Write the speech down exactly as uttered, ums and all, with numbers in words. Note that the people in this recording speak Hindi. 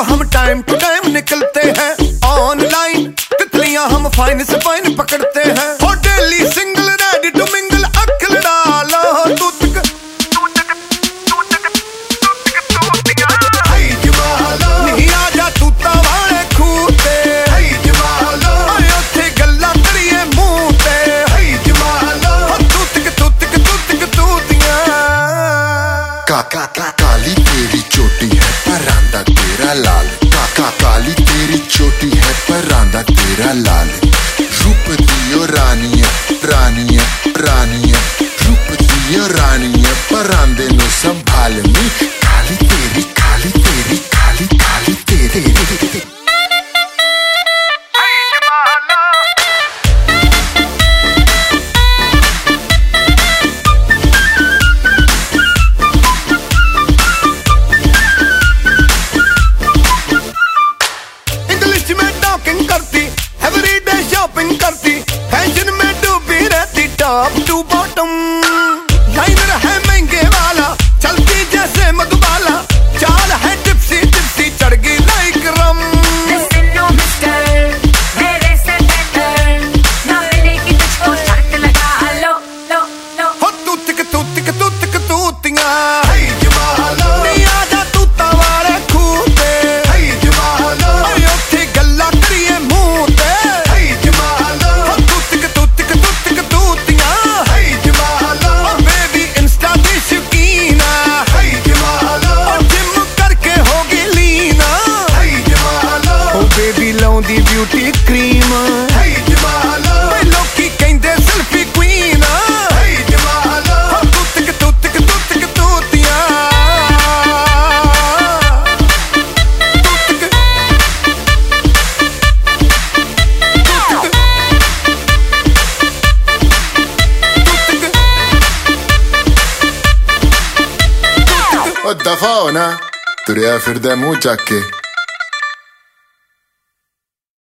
हम टाइम टू टाइम निकलते हैं ऑनलाइन, तितलियां हम फाइन से फाइन पकड़ते हैं। और daily single ready to mingle अक्ल डालो तू तक नहीं आजा तू वाले खूते उत्थे गल्ला करिए मुंह ते तू तक तू तक तू तक तूतियां। काका का काली तेरी चोटी है परांदा तेरा लाल, काका काली तेरी चोटी है परांदा तेरा लाल। रूप दियो रानी है रानी है रानी है, रूप दियो रानी है परांदे नु संभालनी। काली तेरी काली तेरी काली काली तेरी करती फैशन में डूबी रहती टॉप टू बॉटम। लाइनर है महंगे वाला चलती जैसे मधुबाला, चाल है टिप्सी टिप्सी चढ़ गई लाइक रम। हो तू तिक तू तिक तू तिक तूतियां नहीं आजा तू वाले खूते उत्थे गल्ला करिए मुंह ते। लाउंदी ब्यूटी क्रीम लोकी कहंदे सेल्फी क्वीन। तू तिक तू तिक तू तिक तूतियां दफा हो ना तुरिया फिरदा मुंह चक के।